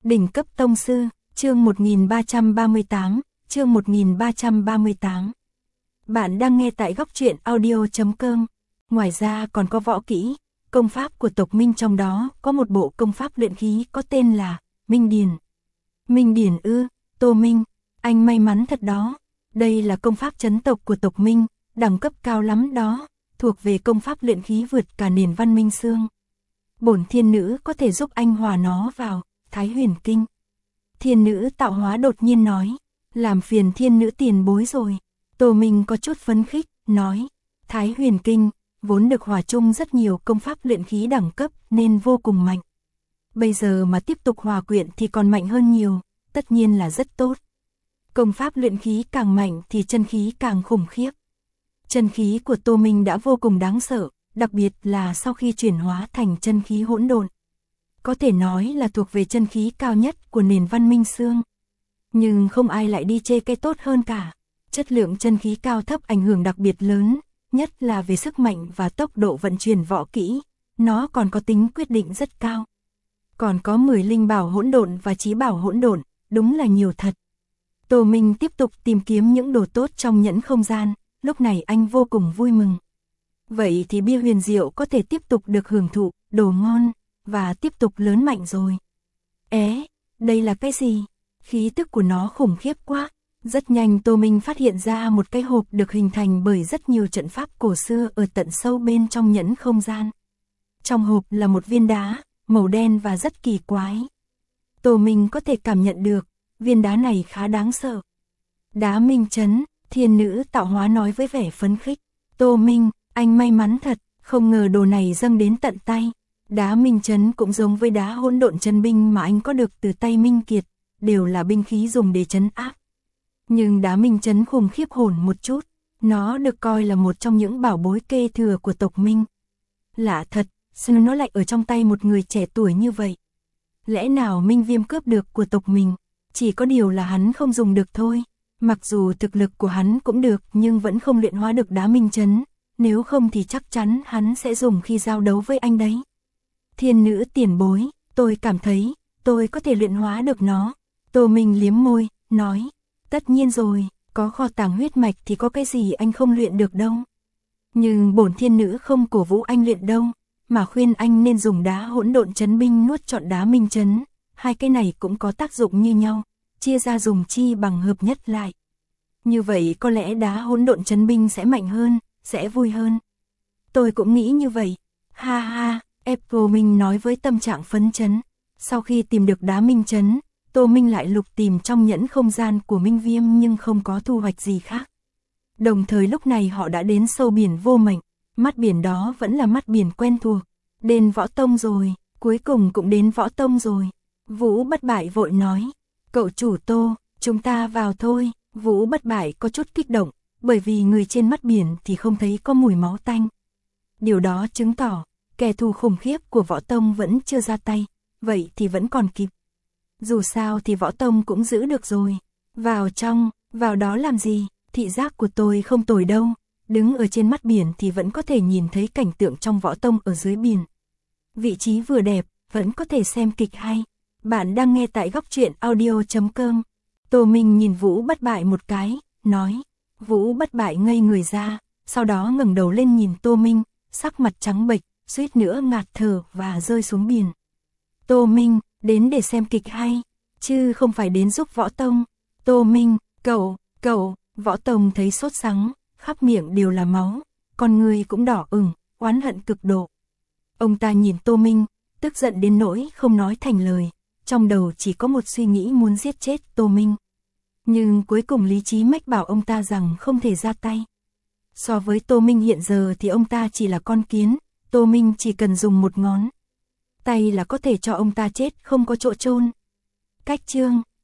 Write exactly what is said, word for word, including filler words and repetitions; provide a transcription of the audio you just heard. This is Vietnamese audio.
Đỉnh cấp tông sư, chương một nghìn ba trăm ba mươi tám, chương một nghìn ba trăm ba mươi tám. Bạn đang nghe tại góc truyện audio chấm com. Ngoài ra còn có võ kỹ, công pháp của tộc Minh, trong đó có một bộ công pháp luyện khí có tên là Minh Điển. Minh Điển ư? Tô Minh, anh may mắn thật đó. Đây là công pháp chấn tộc của tộc Minh, đẳng cấp cao lắm đó, thuộc về công pháp luyện khí vượt cả nền văn minh xương. Bổn thiên nữ có thể giúp anh hòa nó vào Thái Huyền Kinh. Thiên nữ tạo hóa đột nhiên nói, làm phiền thiên nữ tiền bối rồi. Tô Minh có chút phấn khích, nói, Thái Huyền Kinh vốn được hòa chung rất nhiều công pháp luyện khí đẳng cấp nên vô cùng mạnh. Bây giờ mà tiếp tục hòa quyện thì còn mạnh hơn nhiều, tất nhiên là rất tốt. Công pháp luyện khí càng mạnh thì chân khí càng khủng khiếp. Chân khí của Tô Minh đã vô cùng đáng sợ, đặc biệt là sau khi chuyển hóa thành chân khí hỗn độn. Có thể nói là thuộc về chân khí cao nhất của nền văn minh xương. Nhưng không ai lại đi chê cái tốt hơn cả. Chất lượng chân khí cao thấp ảnh hưởng đặc biệt lớn, nhất là về sức mạnh và tốc độ vận chuyển võ kỹ. Nó còn có tính quyết định rất cao. Còn có mười linh bảo hỗn độn và chí bảo hỗn độn, đúng là nhiều thật. Tô Minh tiếp tục tìm kiếm những đồ tốt trong nhẫn không gian, lúc này anh vô cùng vui mừng. Vậy thì bia huyền diệu có thể tiếp tục được hưởng thụ, đồ ngon, và tiếp tục lớn mạnh rồi. Ế, đây là cái gì? Khí tức của nó khủng khiếp quá. Rất nhanh Tô Minh phát hiện ra một cái hộp được hình thành bởi rất nhiều trận pháp cổ xưa ở tận sâu bên trong nhẫn không gian. Trong hộp là một viên đá, màu đen và rất kỳ quái. Tô Minh có thể cảm nhận được, viên đá này khá đáng sợ. Đá minh chấn, thiên nữ tạo hóa nói với vẻ phấn khích. Tô Minh, anh may mắn thật, không ngờ đồ này dâng đến tận tay. Đá minh chấn cũng giống với đá hỗn độn chân binh mà anh có được từ tay Minh Kiệt, đều là binh khí dùng để trấn áp. Nhưng đá minh chấn khủng khiếp hồn một chút, nó được coi là một trong những bảo bối kế thừa của tộc Minh. Lạ thật, sao nó lại ở trong tay một người trẻ tuổi như vậy? Lẽ nào Minh Viêm cướp được của tộc mình? Chỉ có điều là hắn không dùng được thôi. Mặc dù thực lực của hắn cũng được nhưng vẫn không luyện hóa được đá minh chấn, nếu không thì chắc chắn hắn sẽ dùng khi giao đấu với anh đấy. Thiên nữ tiền bối, tôi cảm thấy, tôi có thể luyện hóa được nó. Tô Minh liếm môi, nói, tất nhiên rồi, có kho tàng huyết mạch thì có cái gì anh không luyện được đâu. Nhưng bổn thiên nữ không cổ vũ anh luyện đâu, mà khuyên anh nên dùng đá hỗn độn chấn binh nuốt trọn đá minh chấn. Hai cái này cũng có tác dụng như nhau, chia ra dùng chi bằng hợp nhất lại. Như vậy có lẽ đá hỗn độn chấn binh sẽ mạnh hơn, sẽ vui hơn. Tôi cũng nghĩ như vậy. Ha ha, Apple Minh nói với tâm trạng phấn chấn. Sau khi tìm được đá minh chấn, Tô Minh lại lục tìm trong nhẫn không gian của Minh Viêm nhưng không có thu hoạch gì khác. Đồng thời lúc này họ đã đến sâu biển vô mệnh, mắt biển đó vẫn là mắt biển quen thuộc. Đến Võ Tông rồi, cuối cùng cũng đến Võ Tông rồi. Vũ Bất Bại vội nói, cậu chủ Tô, chúng ta vào thôi. Vũ Bất Bại có chút kích động, bởi vì người trên mắt biển thì không thấy có mùi máu tanh. Điều đó chứng tỏ, kẻ thù khủng khiếp của Võ Tông vẫn chưa ra tay, vậy thì vẫn còn kịp. Dù sao thì Võ Tông cũng giữ được rồi. Vào trong, vào đó làm gì, thị giác của tôi không tồi đâu. Đứng ở trên mắt biển thì vẫn có thể nhìn thấy cảnh tượng trong Võ Tông ở dưới biển. Vị trí vừa đẹp, vẫn có thể xem kịch hay. Bạn đang nghe tại góc truyện audio chấm com. Tô Minh nhìn Vũ Bất Bại một cái, nói. Vũ Bất Bại ngây người ra, sau đó ngẩng đầu lên nhìn Tô Minh, sắc mặt trắng bệch, suýt nữa ngạt thở và rơi xuống biển. Tô Minh, đến để xem kịch hay, chứ không phải đến giúp Võ Tông. Tô Minh, cậu, cậu, Võ Tông thấy sốt sắng, khắp miệng đều là máu, con người cũng đỏ ửng, oán hận cực độ. Ông ta nhìn Tô Minh, tức giận đến nỗi không nói thành lời, trong đầu chỉ có một suy nghĩ muốn giết chết Tô Minh. Nhưng cuối cùng lý trí mách bảo ông ta rằng không thể ra tay. So với Tô Minh hiện giờ thì ông ta chỉ là con kiến, Tô Minh chỉ cần dùng một ngón tay là có thể cho ông ta chết không có chỗ chôn. Cách chương